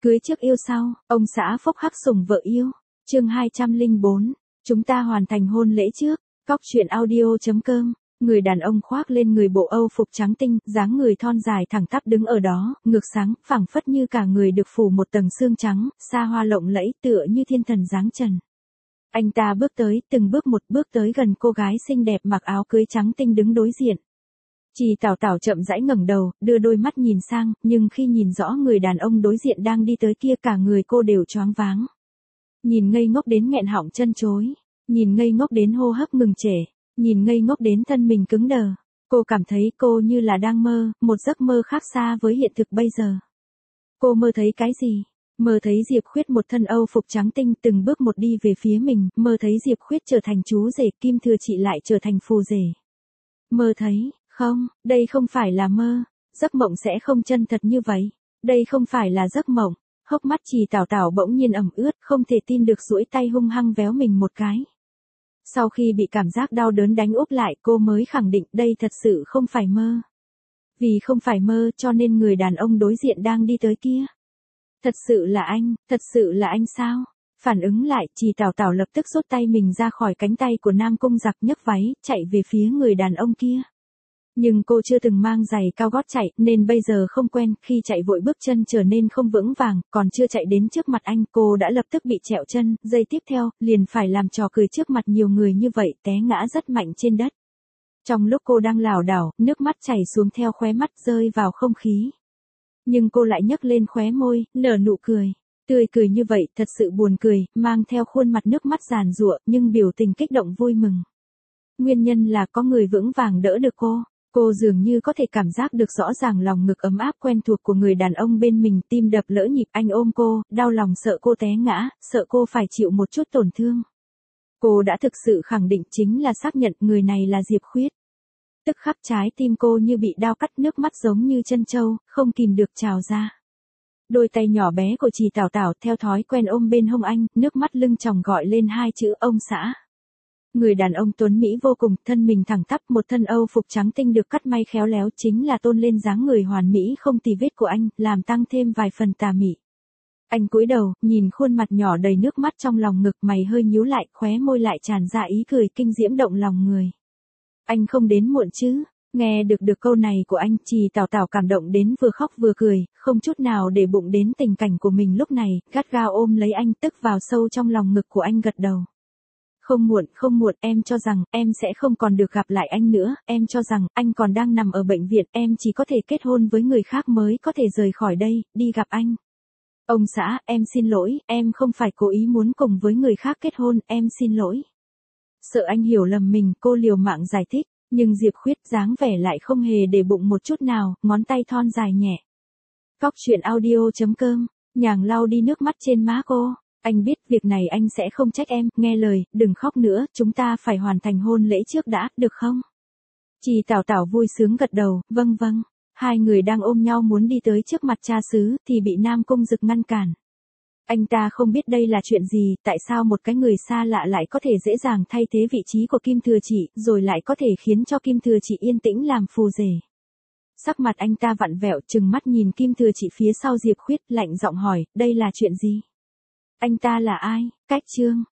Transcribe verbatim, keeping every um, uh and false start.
Cưới trước yêu sau, ông xã phốc hắc sủng vợ yêu. Chương hai trăm lẻ bốn, chúng ta hoàn thành hôn lễ trước. Cóc truyện audio chấm com. Người đàn ông khoác lên người bộ Âu phục trắng tinh, dáng người thon dài thẳng tắp đứng ở đó, ngực sáng, phẳng phất như cả người được phủ một tầng sương trắng, xa hoa lộng lẫy tựa như thiên thần dáng trần. Anh ta bước tới, từng bước một bước tới gần cô gái xinh đẹp mặc áo cưới trắng tinh đứng đối diện. Trì Tảo Tảo chậm rãi ngẩng đầu, đưa đôi mắt nhìn sang, nhưng khi nhìn rõ người đàn ông đối diện đang đi tới kia cả người cô đều choáng váng. Nhìn ngây ngốc đến nghẹn họng chân chối, nhìn ngây ngốc đến hô hấp ngừng trệ, nhìn ngây ngốc đến thân mình cứng đờ. Cô cảm thấy cô như là đang mơ, một giấc mơ khác xa với hiện thực bây giờ. Cô mơ thấy cái gì? Mơ thấy Diệp Khuyết một thân Âu phục trắng tinh từng bước một đi về phía mình, mơ thấy Diệp Khuyết trở thành chú rể, Kim Thừa Chị lại trở thành phù rể. Mơ thấy, không, đây không phải là mơ, giấc mộng sẽ không chân thật như vậy, đây không phải là giấc mộng. Hốc mắt Trì Tảo Tảo bỗng nhiên ẩm ướt, không thể tin được duỗi tay hung hăng véo mình một cái. Sau khi bị cảm giác đau đớn đánh úp lại, cô mới khẳng định đây thật sự không phải mơ. Vì không phải mơ cho nên người đàn ông đối diện đang đi tới kia. Thật sự là anh, thật sự là anh sao? Phản ứng lại, Trì Tảo Tảo lập tức rút tay mình ra khỏi cánh tay của Nam Cung Giặc, nhấc váy, chạy về phía người đàn ông kia. Nhưng cô chưa từng mang giày cao gót chạy, nên bây giờ không quen, khi chạy vội bước chân trở nên không vững vàng, còn chưa chạy đến trước mặt anh, cô đã lập tức bị trẹo chân, giây tiếp theo, liền phải làm trò cười trước mặt nhiều người như vậy, té ngã rất mạnh trên đất. Trong lúc cô đang lảo đảo, nước mắt chảy xuống theo khóe mắt rơi vào không khí. Nhưng cô lại nhấc lên khóe môi, nở nụ cười. Tươi cười như vậy, thật sự buồn cười, mang theo khuôn mặt nước mắt giàn giụa, nhưng biểu tình kích động vui mừng. Nguyên nhân là có người vững vàng đỡ được cô. Cô dường như có thể cảm giác được rõ ràng lòng ngực ấm áp quen thuộc của người đàn ông bên mình, tim đập lỡ nhịp, anh ôm cô, đau lòng sợ cô té ngã, sợ cô phải chịu một chút tổn thương. Cô đã thực sự khẳng định, chính là xác nhận người này là Diệp Khuyết. Tức khắc trái tim cô như bị đao cắt, nước mắt giống như chân trâu, không kìm được trào ra. Đôi tay nhỏ bé của Trì Tảo Tảo theo thói quen ôm bên hông anh, nước mắt lưng tròng gọi lên hai chữ ông xã. Người đàn ông tuấn Mỹ vô cùng, thân mình thẳng tắp, một thân Âu phục trắng tinh được cắt may khéo léo chính là tôn lên dáng người hoàn mỹ không tì vết của anh, làm tăng thêm vài phần tà mị. Anh cúi đầu, nhìn khuôn mặt nhỏ đầy nước mắt trong lòng ngực, mày hơi nhíu lại, khóe môi lại tràn ra ý cười kinh diễm động lòng người. Anh không đến muộn chứ? Nghe được được câu này của anh, Trì Tảo Tảo cảm động đến vừa khóc vừa cười, không chút nào để bụng đến tình cảnh của mình lúc này, gắt gao ôm lấy anh, tức vào sâu trong lòng ngực của anh gật đầu. Không muộn, không muộn, em cho rằng, em sẽ không còn được gặp lại anh nữa, em cho rằng, anh còn đang nằm ở bệnh viện, em chỉ có thể kết hôn với người khác mới có thể rời khỏi đây, đi gặp anh. Ông xã, em xin lỗi, em không phải cố ý muốn cùng với người khác kết hôn, em xin lỗi. Sợ anh hiểu lầm mình, cô liều mạng giải thích, nhưng Diệp Khuyết dáng vẻ lại không hề để bụng một chút nào, ngón tay thon dài nhẹ. Cóc truyện audio chấm com, nhàng lau đi nước mắt trên má cô. Anh biết việc này anh sẽ không trách em, nghe lời, đừng khóc nữa, chúng ta phải hoàn thành hôn lễ trước đã, được không? Trì Tảo Tảo vui sướng gật đầu, vâng vâng. Hai người đang ôm nhau muốn đi tới trước mặt cha xứ, thì bị Nam Cung Dực ngăn cản. Anh ta không biết đây là chuyện gì, tại sao một cái người xa lạ lại có thể dễ dàng thay thế vị trí của Kim Thừa Chị, rồi lại có thể khiến cho Kim Thừa Chị yên tĩnh làm phù rể. Sắc mặt anh ta vặn vẹo, trừng mắt nhìn Kim Thừa Chị phía sau Diệp Khuyết, lạnh giọng hỏi, đây là chuyện gì? Anh ta là ai? Cách Trương,